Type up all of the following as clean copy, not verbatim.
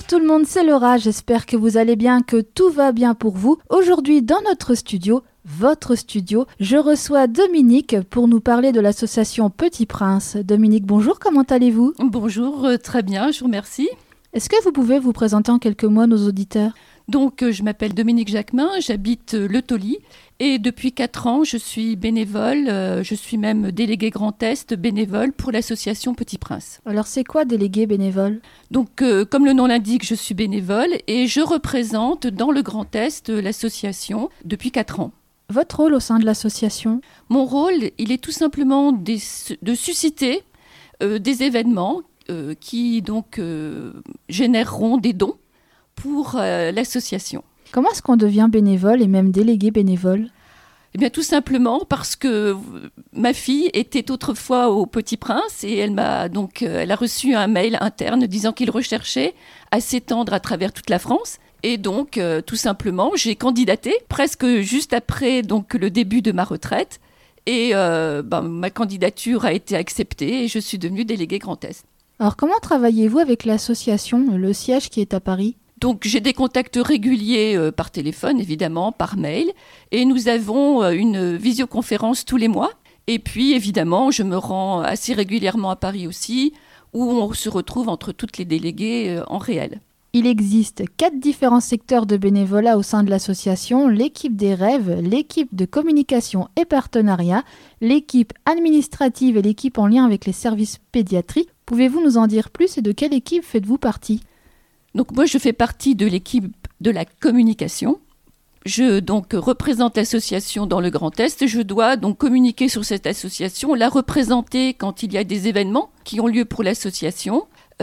tout le monde, c'est Laura, j'espère que vous allez bien, que tout va bien pour vous. Aujourd'hui dans notre studio, votre studio, je reçois Dominique pour nous parler de l'association Petit Prince. Dominique, bonjour, comment allez-vous ? Bonjour, très bien, je vous remercie. Est-ce que vous pouvez vous présenter en quelques mots à nos auditeurs ? Donc, je m'appelle Dominique Jacquemin, j'habite Le Tauly et depuis 4 ans, je suis bénévole, je suis même déléguée Grand Est bénévole pour l'association Petit Prince. Alors, c'est quoi délégué bénévole ? Donc, comme le nom l'indique, je suis bénévole et je représente dans le Grand Est l'association depuis 4 ans. Votre rôle au sein de l'association ? Mon rôle, il est tout simplement de susciter des événements qui donc généreront des dons pour l'association. Comment est-ce qu'on devient bénévole et même délégué bénévole ? Eh bien, tout simplement parce que ma fille était autrefois au Petit Prince et elle a reçu un mail interne disant qu'il recherchait à s'étendre à travers toute la France. Et donc, tout simplement, j'ai candidaté presque juste après donc, le début de ma retraite. Et ma candidature a été acceptée et je suis devenue déléguée Grand Est. Alors, comment travaillez-vous avec l'association, le siège qui est à Paris ? Donc, j'ai des contacts réguliers par téléphone, évidemment, par mail. Et nous avons une visioconférence tous les mois. Et puis, évidemment, je me rends assez régulièrement à Paris aussi, où on se retrouve entre toutes les déléguées en réel. Il existe 4 différents secteurs de bénévolat au sein de l'association, l'équipe des rêves, l'équipe de communication et partenariat, l'équipe administrative et l'équipe en lien avec les services pédiatriques. Pouvez-vous nous en dire plus et de quelle équipe faites-vous partie ? Donc moi, je fais partie de l'équipe de la communication. Je donc représente l'association dans le Grand Est. Je dois donc communiquer sur cette association, la représenter quand il y a des événements qui ont lieu pour l'association.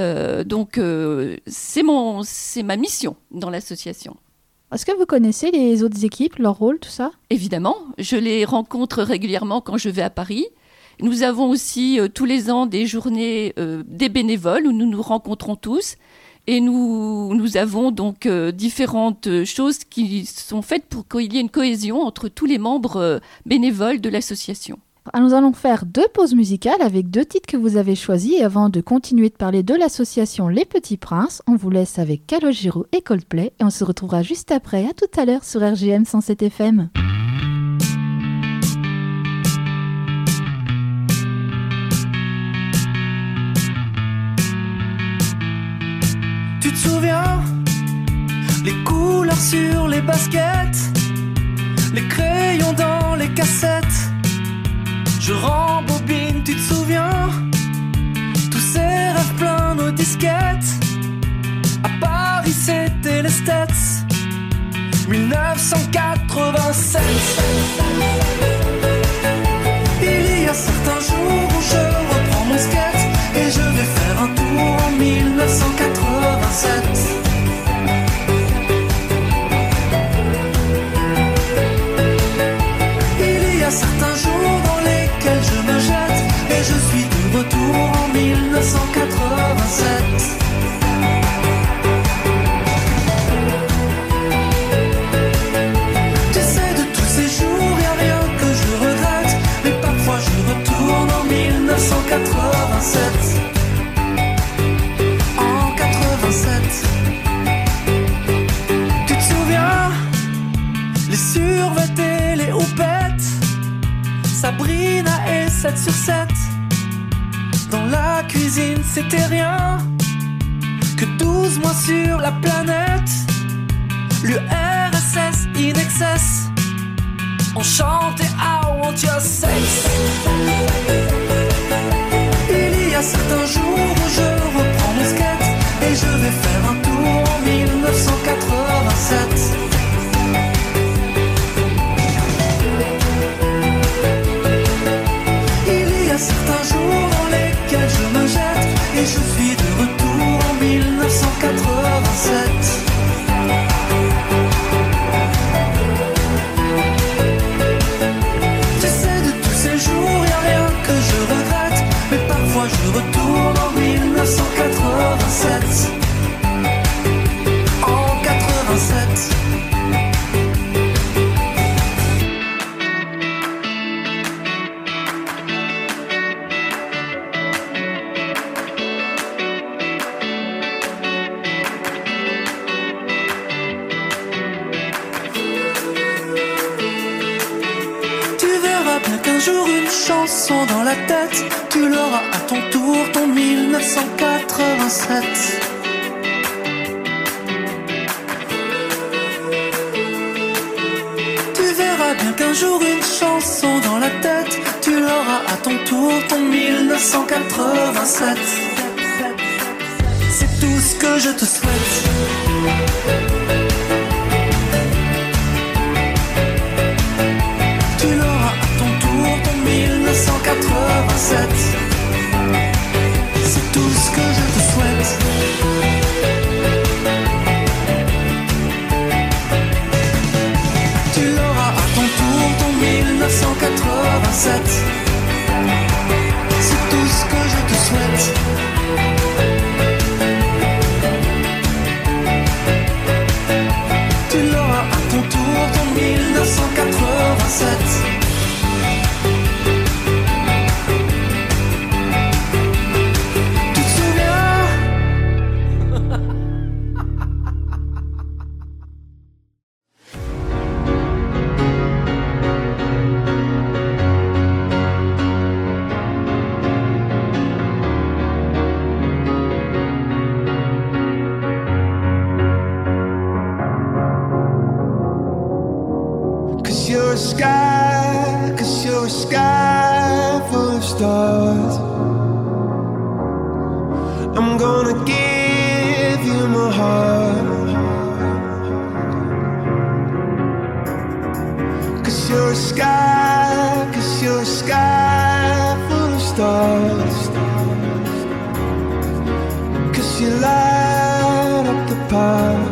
C'est ma mission dans l'association. Est-ce que vous connaissez les autres équipes, leur rôle, tout ça ? Évidemment, je les rencontre régulièrement quand je vais à Paris. Nous avons aussi tous les ans des journées des bénévoles où nous nous rencontrons tous. Et nous avons donc différentes choses qui sont faites pour qu'il y ait une cohésion entre tous les membres bénévoles de l'association. Nous allons faire 2 pauses musicales avec 2 titres que vous avez choisis. Et avant de continuer de parler de l'association Les Petits Princes, on vous laisse avec Calogero et Coldplay. Et on se retrouvera juste après. À tout à l'heure sur RGM 107 FM. Tu te souviens, les couleurs sur les baskets, les crayons dans les cassettes. Je rembobine, tu te souviens, tous ces rêves pleins nos disquettes. À Paris c'était les States, 1987. Il y a certains jours où je reprends mon skate et je vais faire un tour en 1987. Il y a certains jours dans lesquels je me jette et je suis de retour en 1987. Tu sais, de tous ces jours, y a rien que je regrette, mais parfois je retourne en 1987. Tu te souviens, les survêtés, les houpettes, Sabrina et 7 sur 7. Dans la cuisine c'était rien que 12 mois sur la planète. L'URSS in excess, on chantait I want your sex. Il y a certains jours où je reprends mon skate et je vais faire un tour en 1987. Il y a certains jours dans lesquels je me jette et je suis de retour en 1987. Tu sais, de tous ces jours, y a rien que je regrette, mais parfois je retourne en 1987. chanson dans la tête, tu l'auras à ton tour, ton 1987. Tu verras bien qu'un jour une chanson dans la tête, tu l'auras à ton tour, ton 1987. C'est tout ce que je te souhaite. Tu l'auras à ton tour, ton 1987. C'est tout ce que je te souhaite. Tu l'auras à ton tour, ton 1987. C'est tout ce que je te souhaite. Tu l'auras à ton tour, ton 1987. Tu te souviens? Cause you're a sky full of stars. I'm gonna give you my heart. Cause you're a sky full of stars. Cause you light up the path.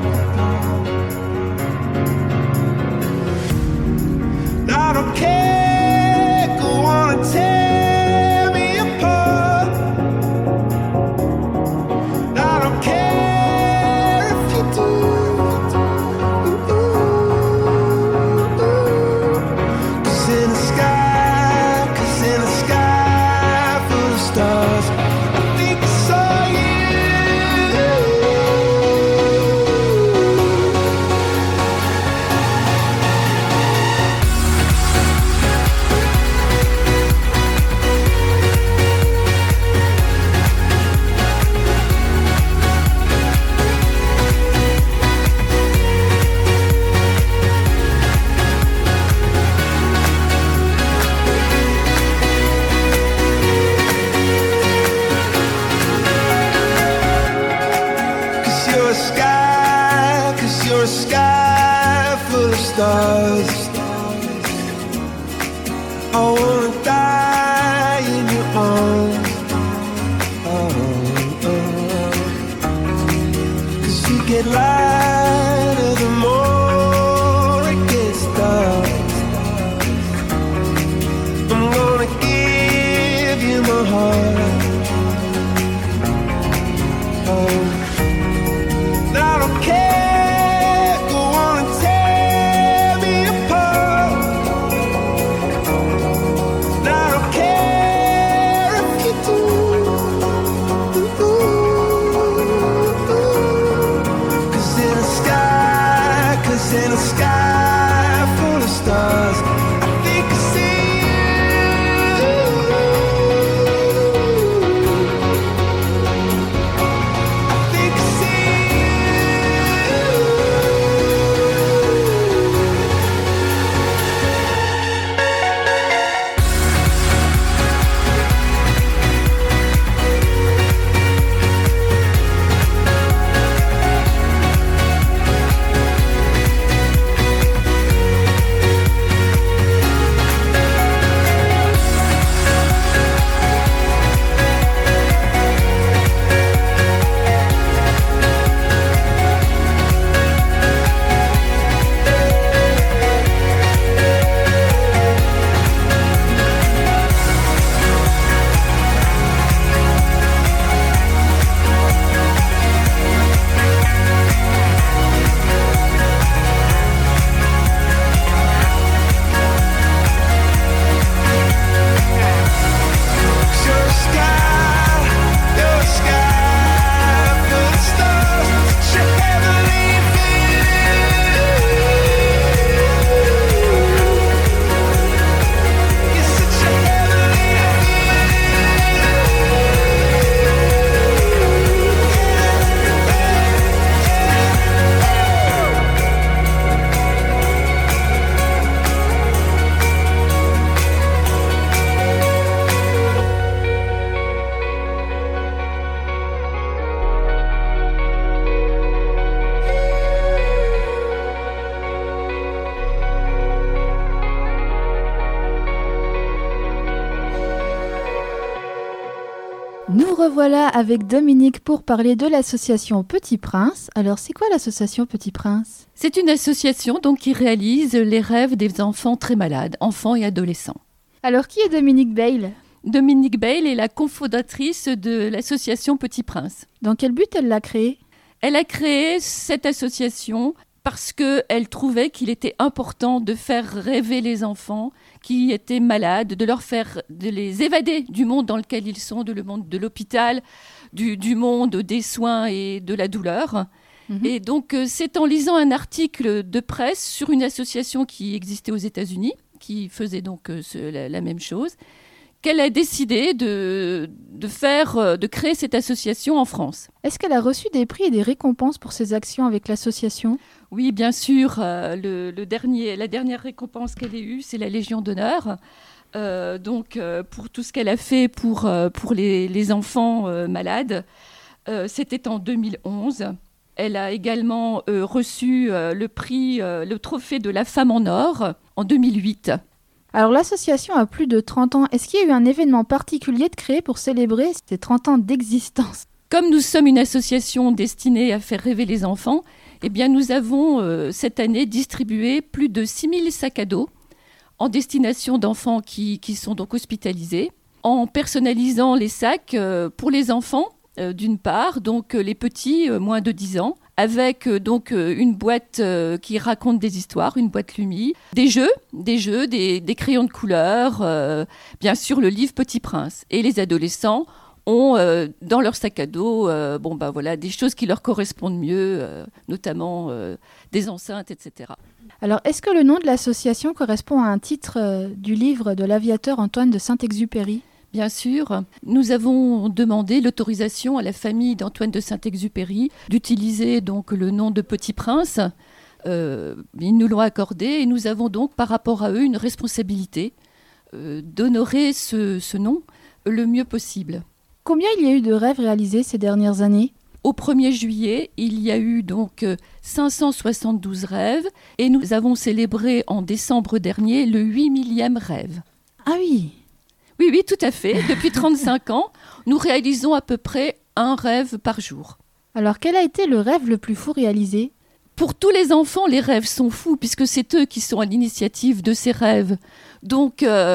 I don't care, go on and tear me apart. I don't care if you do. Cause in the sky full of stars, I think I saw you. Cause you're a sky full of stars. I wanna die in your arms. Cause you get lighter the more it gets dark. I'm gonna give you my heart. I don't care, go on and tear me apart. I don't care if you do. Cause in the sky revoilà avec Dominique pour parler de l'association Petit Prince. Alors, c'est quoi l'association Petit Prince ? C'est une association donc qui réalise les rêves des enfants très malades, enfants et adolescents. Alors, qui est Dominique Bayle ? Dominique Bayle est la cofondatrice de l'association Petit Prince. Dans quel but elle l'a créée ? Elle a créé cette association parce qu'elle trouvait qu'il était important de faire rêver les enfants qui étaient malades, de les évader du monde dans lequel ils sont, le monde de l'hôpital, du monde des soins et de la douleur. Et donc, c'est en lisant un article de presse sur une association qui existait aux États-Unis, qui faisait donc la même chose, qu'elle a décidé de créer cette association en France. Est-ce qu'elle a reçu des prix et des récompenses pour ses actions avec l'association ? Oui, bien sûr. La dernière récompense qu'elle a eue, c'est la Légion d'honneur. Pour tout ce qu'elle a fait pour les enfants malades, c'était en 2011. Elle a également reçu le trophée de la femme en or en 2008. Alors l'association a plus de 30 ans. Est-ce qu'il y a eu un événement particulier de créer pour célébrer ces 30 ans d'existence ? Comme nous sommes une association destinée à faire rêver les enfants, eh bien nous avons cette année distribué plus de 6000 sacs à dos en destination d'enfants qui sont donc hospitalisés, en personnalisant les sacs pour les enfants, d'une part, donc les petits, moins de 10 ans, avec une boîte qui raconte des histoires, une boîte Lumi, des jeux, des crayons de couleur, bien sûr le livre Petit Prince. Et les adolescents ont dans leur sac à dos des choses qui leur correspondent mieux, notamment des enceintes, etc. Alors, est-ce que le nom de l'association correspond à un titre du livre de l'aviateur Antoine de Saint-Exupéry ? Bien sûr, nous avons demandé l'autorisation à la famille d'Antoine de Saint-Exupéry d'utiliser donc le nom de Petit Prince. Ils nous l'ont accordé et nous avons donc par rapport à eux une responsabilité d'honorer ce nom le mieux possible. Combien il y a eu de rêves réalisés ces dernières années ? Au 1er juillet, il y a eu donc 572 rêves et nous avons célébré en décembre dernier le 8 millième rêve. Ah oui ! Oui, tout à fait. Depuis 35 ans, nous réalisons à peu près un rêve par jour. Alors, quel a été le rêve le plus fou réalisé ? Pour tous les enfants, les rêves sont fous, puisque c'est eux qui sont à l'initiative de ces rêves. Donc,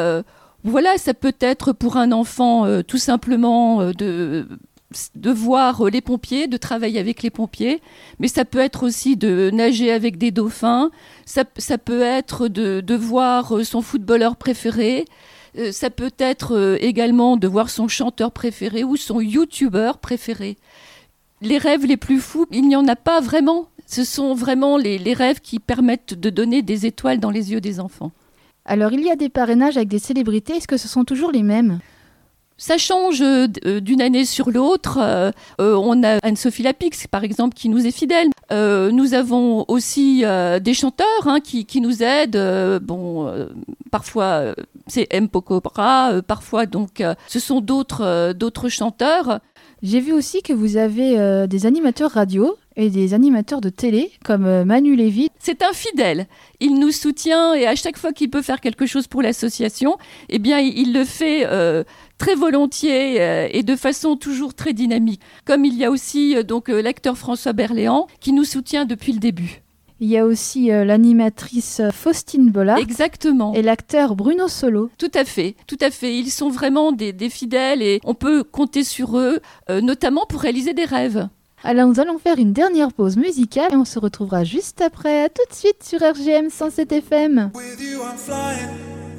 ça peut être pour un enfant tout simplement de voir les pompiers, de travailler avec les pompiers, mais ça peut être aussi de nager avec des dauphins, ça peut être de voir son footballeur préféré, ça peut être également de voir son chanteur préféré ou son youtubeur préféré. Les rêves les plus fous, il n'y en a pas vraiment. Ce sont vraiment les rêves qui permettent de donner des étoiles dans les yeux des enfants. Alors, il y a des parrainages avec des célébrités. Est-ce que ce sont toujours les mêmes ? Ça change d'une année sur l'autre. On a Anne-Sophie Lapix, par exemple, qui nous est fidèle. Nous avons aussi des chanteurs qui nous aident. Parfois, c'est M. Pokora. Parfois, ce sont d'autres chanteurs. J'ai vu aussi que vous avez des animateurs radio et des animateurs de télé, comme Manu Lévy. C'est un fidèle. Il nous soutient et à chaque fois qu'il peut faire quelque chose pour l'association, eh bien, il le fait très volontiers et de façon toujours très dynamique. Comme il y a aussi l'acteur François Berléand qui nous soutient depuis le début. Il y a aussi l'animatrice Faustine Bollard. Exactement. Et l'acteur Bruno Solo. Tout à fait. Ils sont vraiment des fidèles et on peut compter sur eux, notamment pour réaliser des rêves. Alors nous allons faire une dernière pause musicale et on se retrouvera juste après. À tout de suite sur RGM 107 FM. With you I'm flying.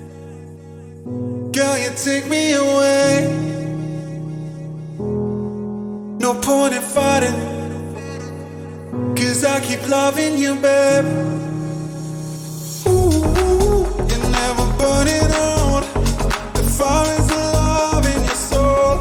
Girl, you take me away. No point in fighting. 'Cause I keep loving you, babe. Ooh, you're never burning out. The fire is alive in your soul.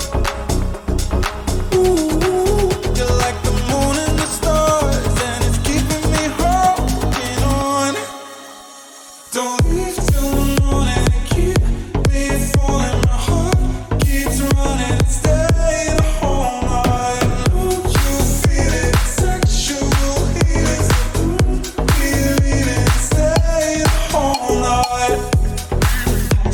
Ooh, you're like the moon and the stars, and it's keeping me holding on. Don't leave till the morning and keep me falling. My heart keeps running and stay the whole night. Don't you feel it? Sexual healing. Feel it and stay the whole night.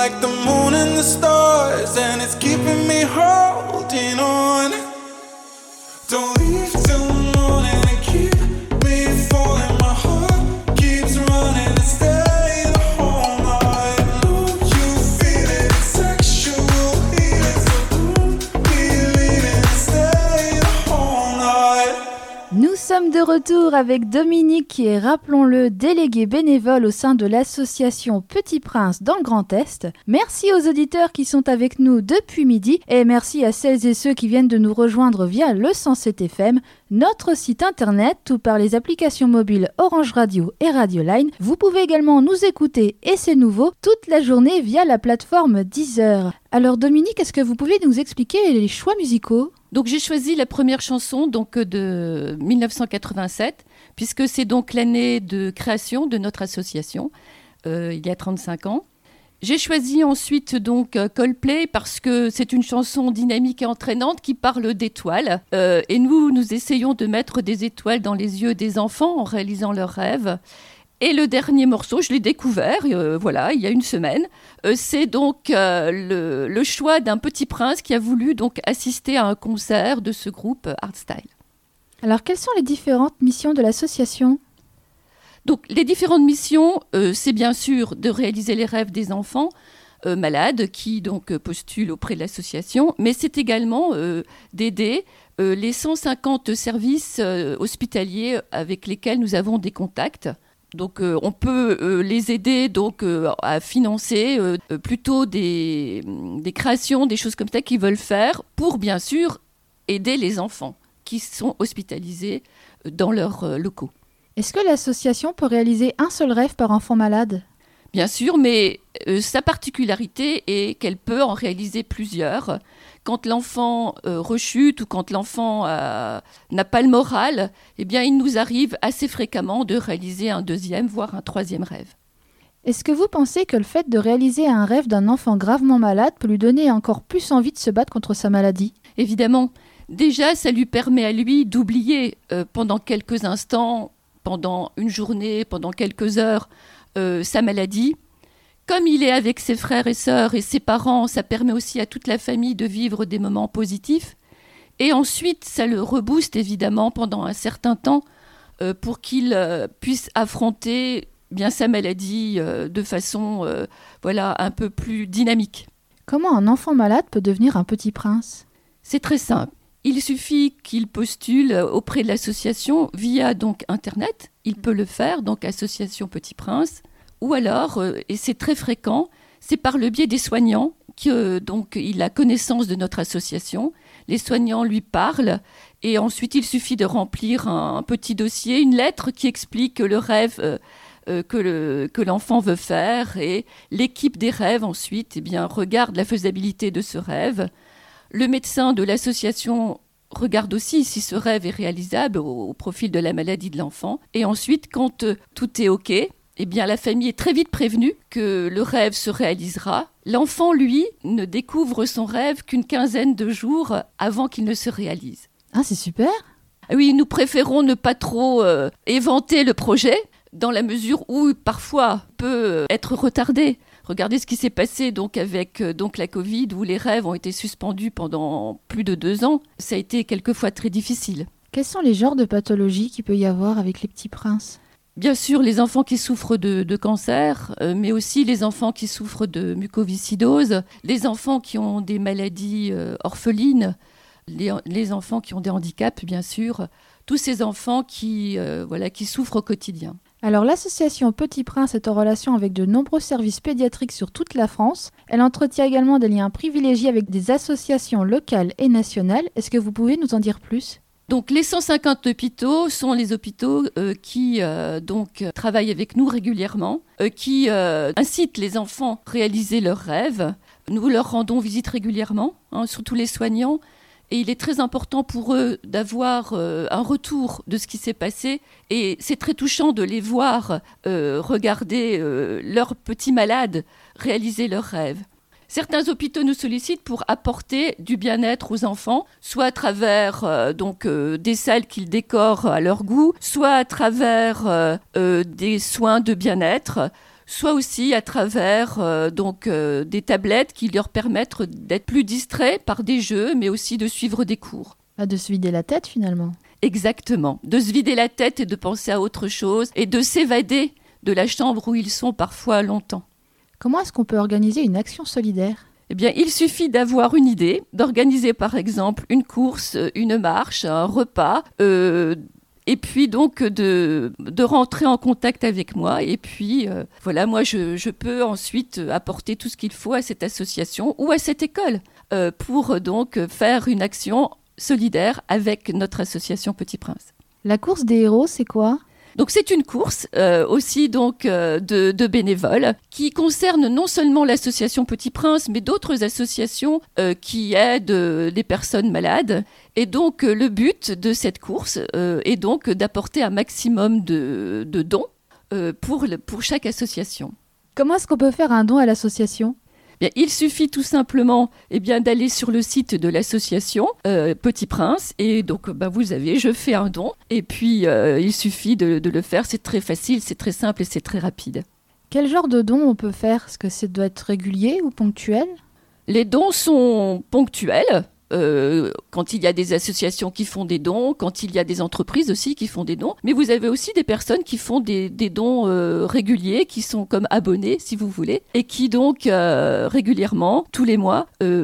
like the moon and the stars, and it's keeping me holding on. Don't leave till the morning and keep me falling. My heart keeps running to stay the whole night. Know you feel it, it's sexual healing, so don't be leaving to stay the whole night. Nous sommes de retour avec Dominique qui est, rappelons-le, délégué bénévole au sein de l'association Petit Prince dans le Grand Est. Merci aux auditeurs qui sont avec nous depuis midi et merci à celles et ceux qui viennent de nous rejoindre via le 107 FM, notre site internet ou par les applications mobiles Orange Radio et Radio Line. Vous pouvez également nous écouter, et c'est nouveau, toute la journée via la plateforme Deezer. Alors Dominique, est-ce que vous pouvez nous expliquer les choix musicaux ? Donc j'ai choisi la première chanson donc de 1987, puisque c'est donc l'année de création de notre association, il y a 35 ans. J'ai choisi ensuite donc Coldplay parce que c'est une chanson dynamique et entraînante qui parle d'étoiles. Et nous essayons de mettre des étoiles dans les yeux des enfants en réalisant leurs rêves. Et le dernier morceau, je l'ai découvert, il y a une semaine. C'est donc le choix d'un petit prince qui a voulu donc assister à un concert de ce groupe Hardstyle. Alors, quelles sont les différentes missions de l'association ? Donc, les différentes missions, c'est bien sûr de réaliser les rêves des enfants malades qui donc postulent auprès de l'association, mais c'est également d'aider les 150 services hospitaliers avec lesquels nous avons des contacts. Donc, on peut les aider donc, à financer plutôt des créations, des choses comme ça qu'ils veulent faire pour, bien sûr, aider les enfants qui sont hospitalisés dans leurs locaux. Est-ce que l'association peut réaliser un seul rêve par enfant malade ? Bien sûr, mais sa particularité est qu'elle peut en réaliser plusieurs. Quand l'enfant rechute ou quand l'enfant n'a pas le moral, eh bien, il nous arrive assez fréquemment de réaliser un deuxième, voire un troisième rêve. Est-ce que vous pensez que le fait de réaliser un rêve d'un enfant gravement malade peut lui donner encore plus envie de se battre contre sa maladie ? Évidemment. Déjà, ça lui permet à lui d'oublier pendant quelques instants, pendant une journée, pendant quelques heures, sa maladie. Comme il est avec ses frères et sœurs et ses parents, ça permet aussi à toute la famille de vivre des moments positifs. Et ensuite, ça le rebooste évidemment pendant un certain temps pour qu'il puisse affronter bien sa maladie de façon un peu plus dynamique. Comment un enfant malade peut devenir un petit prince ? C'est très simple. Il suffit qu'il postule auprès de l'association via donc Internet. Il peut le faire, donc Association Petit Prince. Ou alors, et c'est très fréquent, c'est par le biais des soignants donc il a connaissance de notre association. Les soignants lui parlent et ensuite il suffit de remplir un petit dossier, une lettre qui explique le rêve que l'enfant veut faire et l'équipe des rêves ensuite regarde la faisabilité de ce rêve. Le médecin de l'association regarde aussi si ce rêve est réalisable au profil de la maladie de l'enfant. Et ensuite, quand tout est OK, la famille est très vite prévenue que le rêve se réalisera. L'enfant, lui, ne découvre son rêve qu'une quinzaine de jours avant qu'il ne se réalise. Ah, c'est super ! Oui, nous préférons ne pas trop éventer le projet, dans la mesure où parfois peut être retardé. Regardez ce qui s'est passé donc avec la Covid, où les rêves ont été suspendus pendant plus de 2 ans. Ça a été quelquefois très difficile. Quels sont les genres de pathologies qu'il peut y avoir avec les petits princes ? Bien sûr, les enfants qui souffrent de cancer, mais aussi les enfants qui souffrent de mucoviscidose, les enfants qui ont des maladies orphelines, les enfants qui ont des handicaps, bien sûr, tous ces enfants qui souffrent au quotidien. Alors l'association Petit Prince est en relation avec de nombreux services pédiatriques sur toute la France. Elle entretient également des liens privilégiés avec des associations locales et nationales. Est-ce que vous pouvez nous en dire plus ? Donc les 150 hôpitaux sont les hôpitaux qui travaillent avec nous régulièrement, qui incitent les enfants à réaliser leurs rêves. Nous leur rendons visite régulièrement, surtout les soignants. Et il est très important pour eux d'avoir un retour de ce qui s'est passé. Et c'est très touchant de les voir regarder leurs petits malades réaliser leurs rêves. Certains hôpitaux nous sollicitent pour apporter du bien-être aux enfants, soit à travers des salles qu'ils décorent à leur goût, soit à travers des soins de bien-être, soit aussi à travers des tablettes qui leur permettent d'être plus distraits par des jeux, mais aussi de suivre des cours. De se vider la tête finalement. Exactement, de se vider la tête et de penser à autre chose et de s'évader de la chambre où ils sont parfois longtemps. Comment est-ce qu'on peut organiser une action solidaire ? Eh bien, il suffit d'avoir une idée, d'organiser par exemple une course, une marche, un repas, et puis donc de rentrer en contact avec moi. Et puis voilà, moi je peux ensuite apporter tout ce qu'il faut à cette association ou à cette école pour donc faire une action solidaire avec notre association Petit Prince. La course des héros, c'est quoi ? Donc c'est une course aussi donc de bénévoles qui concerne non seulement l'association Petit Prince, mais d'autres associations qui aident les personnes malades. Et donc le but de cette course est donc d'apporter un maximum de dons pour chaque association. Comment est-ce qu'on peut faire un don à l'association ? Bien, il suffit tout simplement d'aller sur le site de l'association Petit Prince et donc vous avez « Je fais un don » et puis il suffit de le faire, c'est très facile, c'est très simple et c'est très rapide. Quel genre de don on peut faire ? Est-ce que ça doit être régulier ou ponctuel ? Les dons sont ponctuels. Quand il y a des associations qui font des dons, quand il y a des entreprises aussi qui font des dons, mais vous avez aussi des personnes qui font des dons réguliers, qui sont comme abonnés si vous voulez, et qui donc régulièrement, tous les mois,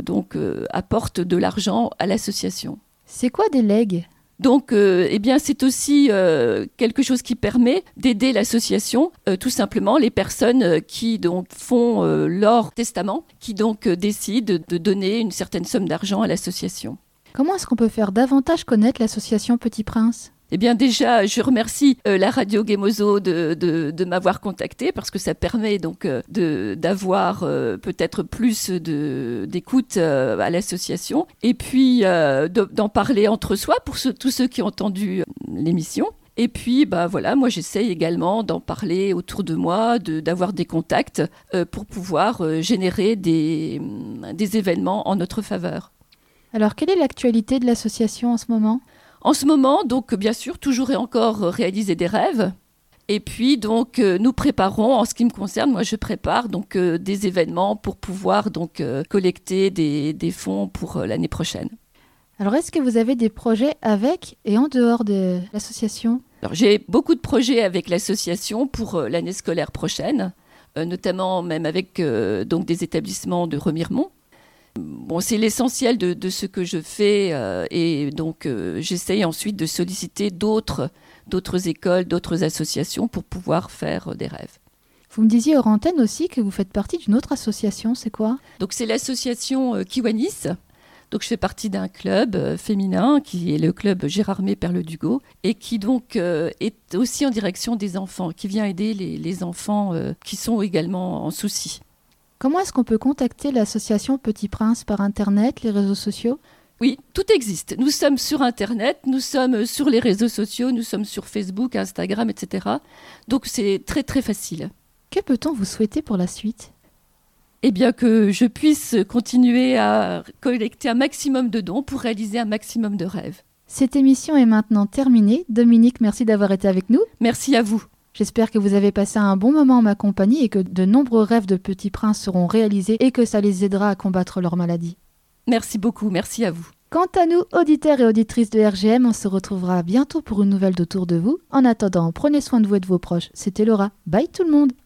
apportent de l'argent à l'association. C'est quoi des legs ? Donc, c'est aussi quelque chose qui permet d'aider l'association, tout simplement les personnes qui donc font leur testament, qui donc décident de donner une certaine somme d'argent à l'association. Comment est-ce qu'on peut faire davantage connaître l'association Petit Prince ? Eh bien déjà, je remercie la radio Gemozo de m'avoir contactée parce que ça permet donc d'avoir peut-être plus d'écoute à l'association et puis d'en parler entre soi pour tous ceux qui ont entendu l'émission. Et puis, moi j'essaye également d'en parler autour de moi, d'avoir des contacts pour pouvoir générer des événements en notre faveur. Alors, quelle est l'actualité de l'association en ce moment ? En ce moment, donc, bien sûr, toujours et encore réaliser des rêves. Et puis, donc, nous préparons, en ce qui me concerne, moi, je prépare donc des événements pour pouvoir donc collecter des fonds pour l'année prochaine. Alors, est-ce que vous avez des projets avec et en dehors de l'association ? Alors, j'ai beaucoup de projets avec l'association pour l'année scolaire prochaine, notamment même avec donc des établissements de Remiremont. Bon, c'est l'essentiel de ce que je fais et donc j'essaye ensuite de solliciter d'autres écoles, d'autres associations pour pouvoir faire des rêves. Vous me disiez hors antenne aussi que vous faites partie d'une autre association, c'est quoi ? Donc c'est l'association Kiwanis. Donc je fais partie d'un club féminin qui est le club Gérardmer Perle-Dugo et qui donc est aussi en direction des enfants, qui vient aider les enfants qui sont également en souci. Comment est-ce qu'on peut contacter l'association Petit Prince par Internet, les réseaux sociaux ? Oui, tout existe. Nous sommes sur Internet, nous sommes sur les réseaux sociaux, nous sommes sur Facebook, Instagram, etc. Donc c'est très très facile. Que peut-on vous souhaiter pour la suite ? Eh bien que je puisse continuer à collecter un maximum de dons pour réaliser un maximum de rêves. Cette émission est maintenant terminée. Dominique, merci d'avoir été avec nous. Merci à vous. J'espère que vous avez passé un bon moment en ma compagnie et que de nombreux rêves de Petit Prince seront réalisés et que ça les aidera à combattre leur maladie. Merci beaucoup, merci à vous. Quant à nous, auditeurs et auditrices de RGM, on se retrouvera bientôt pour une nouvelle d'Autour de vous. En attendant, prenez soin de vous et de vos proches. C'était Laura. Bye tout le monde.